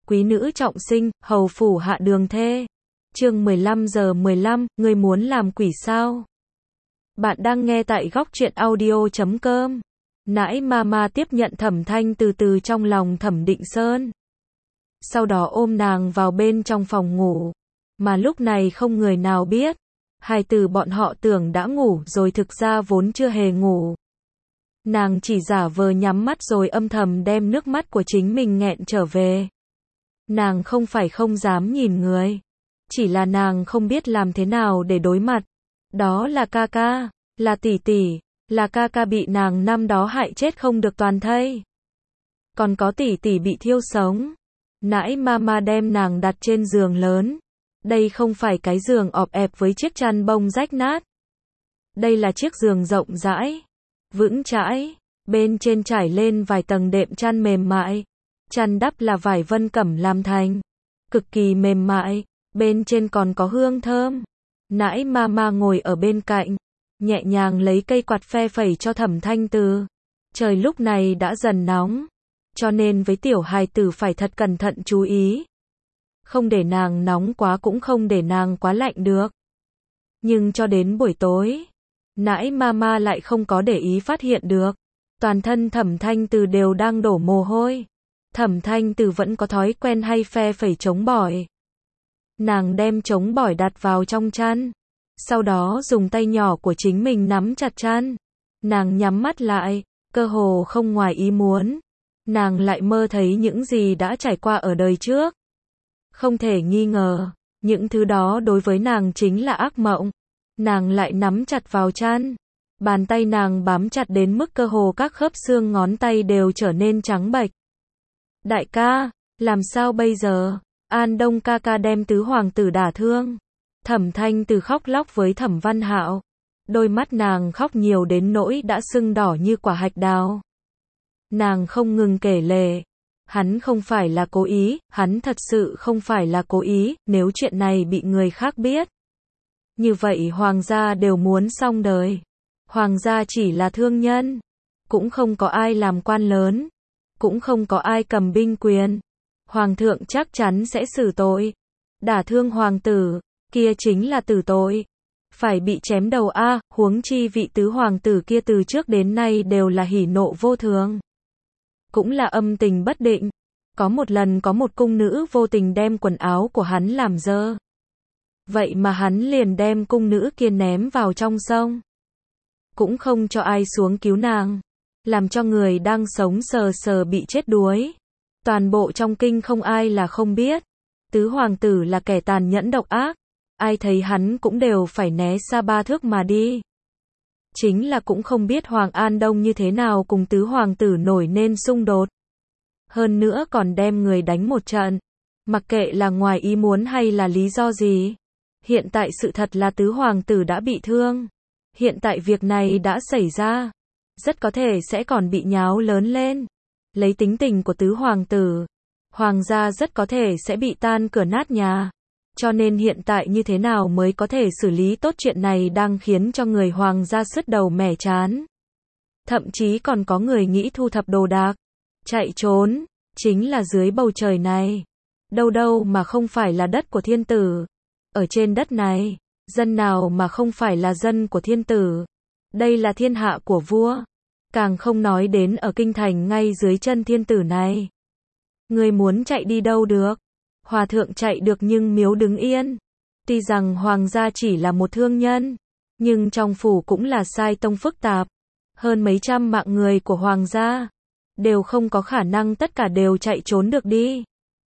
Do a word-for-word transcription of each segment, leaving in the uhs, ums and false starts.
quý nữ trọng sinh, hầu phủ hạ đường thê. Chương mười lăm giờ mười lăm, ngươi muốn làm quỷ sao? Bạn đang nghe tại góc truyện audio chấm com. Nãi mama tiếp nhận Thẩm Thanh từ từ trong lòng Thẩm Định Sơn. Sau đó ôm nàng vào bên trong phòng ngủ. Mà lúc này không người nào biết. Hai từ bọn họ tưởng đã ngủ rồi thực ra vốn chưa hề ngủ. Nàng chỉ giả vờ nhắm mắt rồi âm thầm đem nước mắt của chính mình nghẹn trở về. Nàng không phải không dám nhìn người. Chỉ là nàng không biết làm thế nào để đối mặt. Đó là ca ca, là tỷ tỷ, là ca ca bị nàng năm đó hại chết không được toàn thây. Còn có tỷ tỷ bị thiêu sống. Nãi mama đem nàng đặt trên giường lớn. Đây không phải cái giường ọp ẹp với chiếc chăn bông rách nát. Đây là chiếc giường rộng rãi, vững chãi, bên trên trải lên vài tầng đệm chăn mềm mại. Chăn đắp là vải vân cẩm làm thành, cực kỳ mềm mại, bên trên còn có hương thơm. Nãi mama ngồi ở bên cạnh, nhẹ nhàng lấy cây quạt phe phẩy cho Thẩm Thanh Từ. Trời lúc này đã dần nóng, cho nên với tiểu hài tử phải thật cẩn thận chú ý. Không để nàng nóng quá cũng không để nàng quá lạnh được. Nhưng cho đến buổi tối, nãi mama lại không có để ý phát hiện được. Toàn thân Thẩm Thanh Từ đều đang đổ mồ hôi. Thẩm Thanh Từ vẫn có thói quen hay phe phẩy chống bỏi. Nàng đem chống bỏi đặt vào trong chăn. Sau đó dùng tay nhỏ của chính mình nắm chặt chăn. Nàng nhắm mắt lại, cơ hồ không ngoài ý muốn. Nàng lại mơ thấy những gì đã trải qua ở đời trước. Không thể nghi ngờ, những thứ đó đối với nàng chính là ác mộng. Nàng lại nắm chặt vào chăn. Bàn tay nàng bám chặt đến mức cơ hồ các khớp xương ngón tay đều trở nên trắng bệch. Đại ca, làm sao bây giờ? An Đông ca ca đem tứ hoàng tử đả thương. Thẩm Thanh Từ khóc lóc với Thẩm Văn Hạo. Đôi mắt nàng khóc nhiều đến nỗi đã sưng đỏ như quả hạch đào. Nàng không ngừng kể lể. Hắn không phải là cố ý, hắn thật sự không phải là cố ý, nếu chuyện này bị người khác biết. Như vậy hoàng gia đều muốn xong đời. Hoàng gia chỉ là thương nhân. Cũng không có ai làm quan lớn. Cũng không có ai cầm binh quyền. Hoàng thượng chắc chắn sẽ xử tội. Đả thương hoàng tử, kia chính là tử tội. Phải bị chém đầu a, à, huống chi vị tứ hoàng tử kia từ trước đến nay đều là hỉ nộ vô thường. Cũng là âm tình bất định. Có một lần có một cung nữ vô tình đem quần áo của hắn làm dơ. Vậy mà hắn liền đem cung nữ kia ném vào trong sông. Cũng không cho ai xuống cứu nàng. Làm cho người đang sống sờ sờ bị chết đuối. Toàn bộ trong kinh không ai là không biết. Tứ hoàng tử là kẻ tàn nhẫn độc ác. Ai thấy hắn cũng đều phải né xa ba thước mà đi. Chính là cũng không biết Hoàng An Đông như thế nào cùng tứ hoàng tử nổi nên xung đột. Hơn nữa còn đem người đánh một trận. Mặc kệ là ngoài ý muốn hay là lý do gì. Hiện tại sự thật là tứ hoàng tử đã bị thương. Hiện tại việc này đã xảy ra. Rất có thể sẽ còn bị nháo lớn lên. Lấy tính tình của tứ hoàng tử, hoàng gia rất có thể sẽ bị tan cửa nát nhà. Cho nên hiện tại như thế nào mới có thể xử lý tốt chuyện này đang khiến cho người hoàng gia sứt đầu mẻ chán. Thậm chí còn có người nghĩ thu thập đồ đạc, chạy trốn, chính là dưới bầu trời này. Đâu đâu mà không phải là đất của thiên tử. Ở trên đất này, dân nào mà không phải là dân của thiên tử. Đây là thiên hạ của vua. Càng không nói đến ở kinh thành ngay dưới chân thiên tử này. Người muốn chạy đi đâu được? Hòa thượng chạy được nhưng miếu đứng yên. Tuy rằng hoàng gia chỉ là một thương nhân, nhưng trong phủ cũng là sai tông phức tạp. Hơn mấy trăm mạng người của hoàng gia, đều không có khả năng tất cả đều chạy trốn được đi.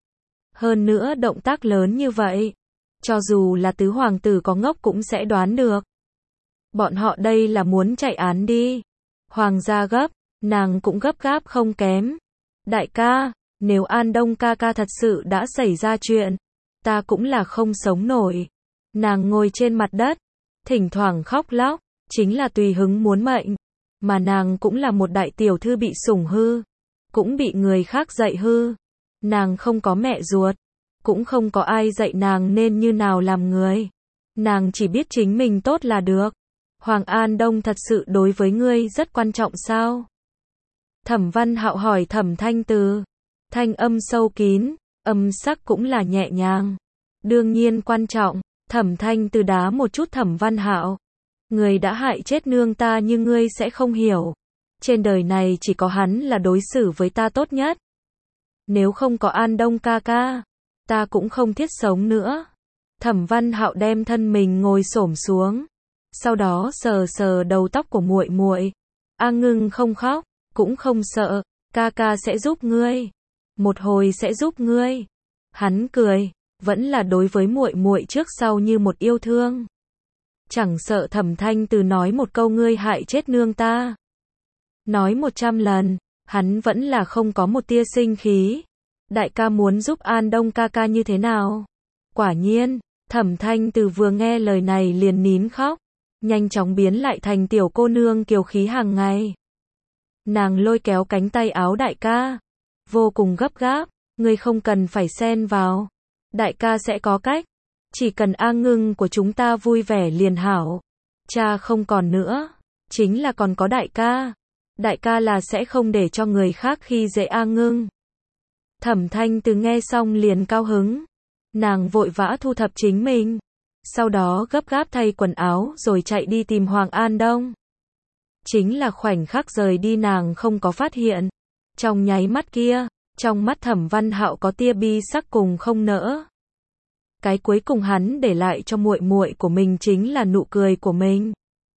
Hơn nữa động tác lớn như vậy, cho dù là tứ hoàng tử có ngốc cũng sẽ đoán được. Bọn họ đây là muốn chạy án đi. Hoàng gia gấp, nàng cũng gấp gáp không kém. Đại ca, nếu An Đông ca ca thật sự đã xảy ra chuyện, ta cũng là không sống nổi. Nàng ngồi trên mặt đất, thỉnh thoảng khóc lóc, chính là tùy hứng muốn mệnh. Mà nàng cũng là một đại tiểu thư bị sủng hư, cũng bị người khác dạy hư. Nàng không có mẹ ruột, cũng không có ai dạy nàng nên như nào làm người. Nàng chỉ biết chính mình tốt là được. Hoàng An Đông thật sự đối với ngươi rất quan trọng sao? Thẩm Văn Hạo hỏi Thẩm Thanh Từ. Thanh âm sâu kín, âm sắc cũng là nhẹ nhàng. Đương nhiên quan trọng, Thẩm Thanh Từ đá một chút Thẩm Văn Hạo. Người đã hại chết nương ta như ngươi sẽ không hiểu. Trên đời này chỉ có hắn là đối xử với ta tốt nhất. Nếu không có An Đông ca ca, ta cũng không thiết sống nữa. Thẩm Văn Hạo đem thân mình ngồi xổm xuống, sau đó sờ sờ đầu tóc của muội muội. A Ngưng không khóc, cũng không sợ, ca ca sẽ giúp ngươi. Một hồi sẽ giúp ngươi. Hắn cười, vẫn là đối với muội muội trước sau như một yêu thương. Chẳng sợ Thẩm Thanh Từ nói một câu ngươi hại chết nương ta. Nói một trăm lần, hắn vẫn là không có một tia sinh khí. Đại ca muốn giúp An Đông ca ca như thế nào? Quả nhiên, Thẩm Thanh Từ vừa nghe lời này liền nín khóc, nhanh chóng biến lại thành tiểu cô nương kiều khí hàng ngày. Nàng lôi kéo cánh tay áo đại ca, vô cùng gấp gáp, ngươi không cần phải xen vào, đại ca sẽ có cách, chỉ cần A Ngưng của chúng ta vui vẻ liền hảo. Cha không còn nữa, chính là còn có đại ca. Đại ca là sẽ không để cho người khác khi dễ A Ngưng. Thẩm Thanh Từ nghe xong liền cao hứng. Nàng vội vã thu thập chính mình. Sau đó gấp gáp thay quần áo rồi chạy đi tìm Hoàng An Đông. Chính là khoảnh khắc rời đi nàng không có phát hiện. Trong nháy mắt kia, trong mắt Thẩm Văn Hạo có tia bi sắc cùng không nỡ. Cái cuối cùng hắn để lại cho muội muội của mình chính là nụ cười của mình.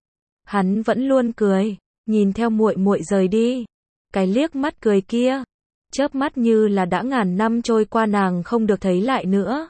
Hắn vẫn luôn cười, nhìn theo muội muội rời đi. Cái liếc mắt cười kia, chớp mắt như là đã ngàn năm trôi qua nàng không được thấy lại nữa.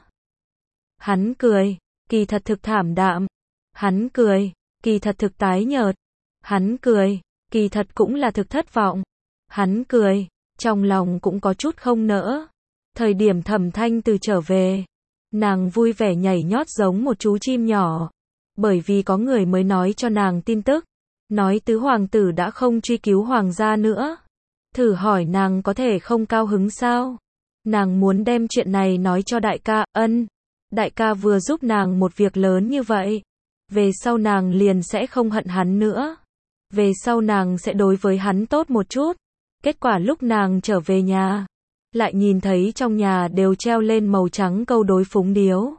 Hắn cười, kỳ thật thực thảm đạm. Hắn cười, kỳ thật thực tái nhợt. Hắn cười, kỳ thật cũng là thực thất vọng. Hắn cười, trong lòng cũng có chút không nỡ. Thời điểm Thẩm Thanh Từ trở về, nàng vui vẻ nhảy nhót giống một chú chim nhỏ. Bởi vì có người mới nói cho nàng tin tức, nói tứ hoàng tử đã không truy cứu hoàng gia nữa. Thử hỏi nàng có thể không cao hứng sao? Nàng muốn đem chuyện này nói cho đại ca, ân. Đại ca vừa giúp nàng một việc lớn như vậy. Về sau nàng liền sẽ không hận hắn nữa. Về sau nàng sẽ đối với hắn tốt một chút. Kết quả lúc nàng trở về nhà, lại nhìn thấy trong nhà đều treo lên màu trắng câu đối phúng điếu.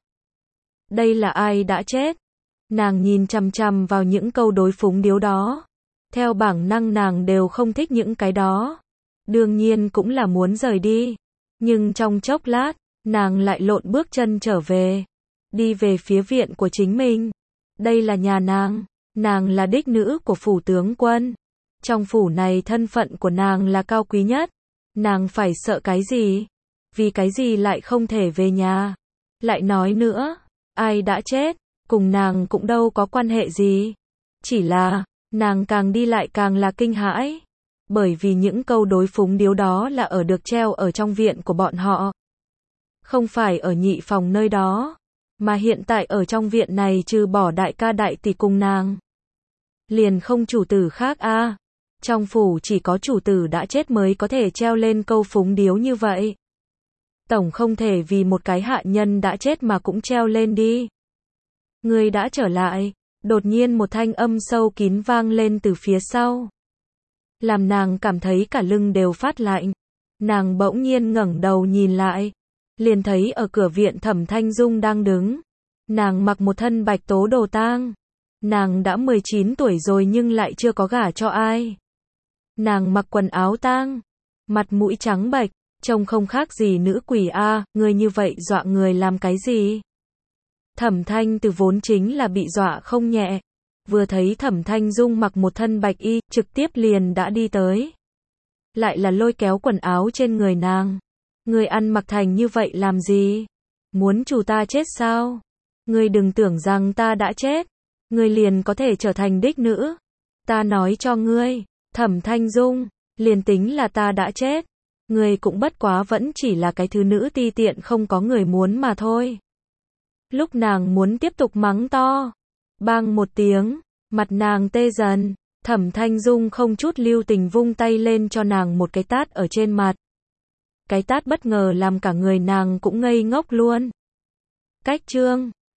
Đây là ai đã chết? Nàng nhìn chằm chằm vào những câu đối phúng điếu đó. Theo bản năng nàng đều không thích những cái đó. Đương nhiên cũng là muốn rời đi. Nhưng trong chốc lát, nàng lại lộn bước chân trở về. Đi về phía viện của chính mình. Đây là nhà nàng. Nàng là đích nữ của phủ tướng quân. Trong phủ này thân phận của nàng là cao quý nhất. Nàng phải sợ cái gì? Vì cái gì lại không thể về nhà? Lại nói nữa, ai đã chết? Cùng nàng cũng đâu có quan hệ gì. Chỉ là, nàng càng đi lại càng là kinh hãi. Bởi vì những câu đối phúng điếu đó là ở được treo ở trong viện của bọn họ. Không phải ở nhị phòng nơi đó. Mà hiện tại ở trong viện này trừ bỏ đại ca đại tỷ cùng nàng. Liền không chủ tử khác a. À. Trong phủ chỉ có chủ tử đã chết mới có thể treo lên câu phúng điếu như vậy. Tổng không thể vì một cái hạ nhân đã chết mà cũng treo lên đi. Người đã trở lại. Đột nhiên một thanh âm sâu kín vang lên từ phía sau. Làm nàng cảm thấy cả lưng đều phát lạnh. Nàng bỗng nhiên ngẩng đầu nhìn lại. Liền thấy ở cửa viện Thẩm Thanh Dung đang đứng. Nàng mặc một thân bạch tố đồ tang. Nàng đã mười chín tuổi rồi nhưng lại chưa có gả cho ai. Nàng mặc quần áo tang. Mặt mũi trắng bệch. Trông không khác gì nữ quỷ a. À, người như vậy dọa người làm cái gì? Thẩm Thanh Từ vốn chính là bị dọa không nhẹ. Vừa thấy Thẩm Thanh Dung mặc một thân bạch y, trực tiếp liền đã đi tới. Lại là lôi kéo quần áo trên người nàng. Người ăn mặc thành như vậy làm gì? Muốn chủ ta chết sao? Ngươi đừng tưởng rằng ta đã chết. Ngươi liền có thể trở thành đích nữ. Ta nói cho ngươi, Thẩm Thanh Dung, liền tính là ta đã chết. Ngươi cũng bất quá vẫn chỉ là cái thứ nữ ti tiện không có người muốn mà thôi. Lúc nàng muốn tiếp tục mắng to. Bang một tiếng, mặt nàng tê dần. Thẩm Thanh Dung không chút lưu tình vung tay lên cho nàng một cái tát ở trên mặt. Cái tát bất ngờ làm cả người nàng cũng ngây ngốc luôn. Cách chương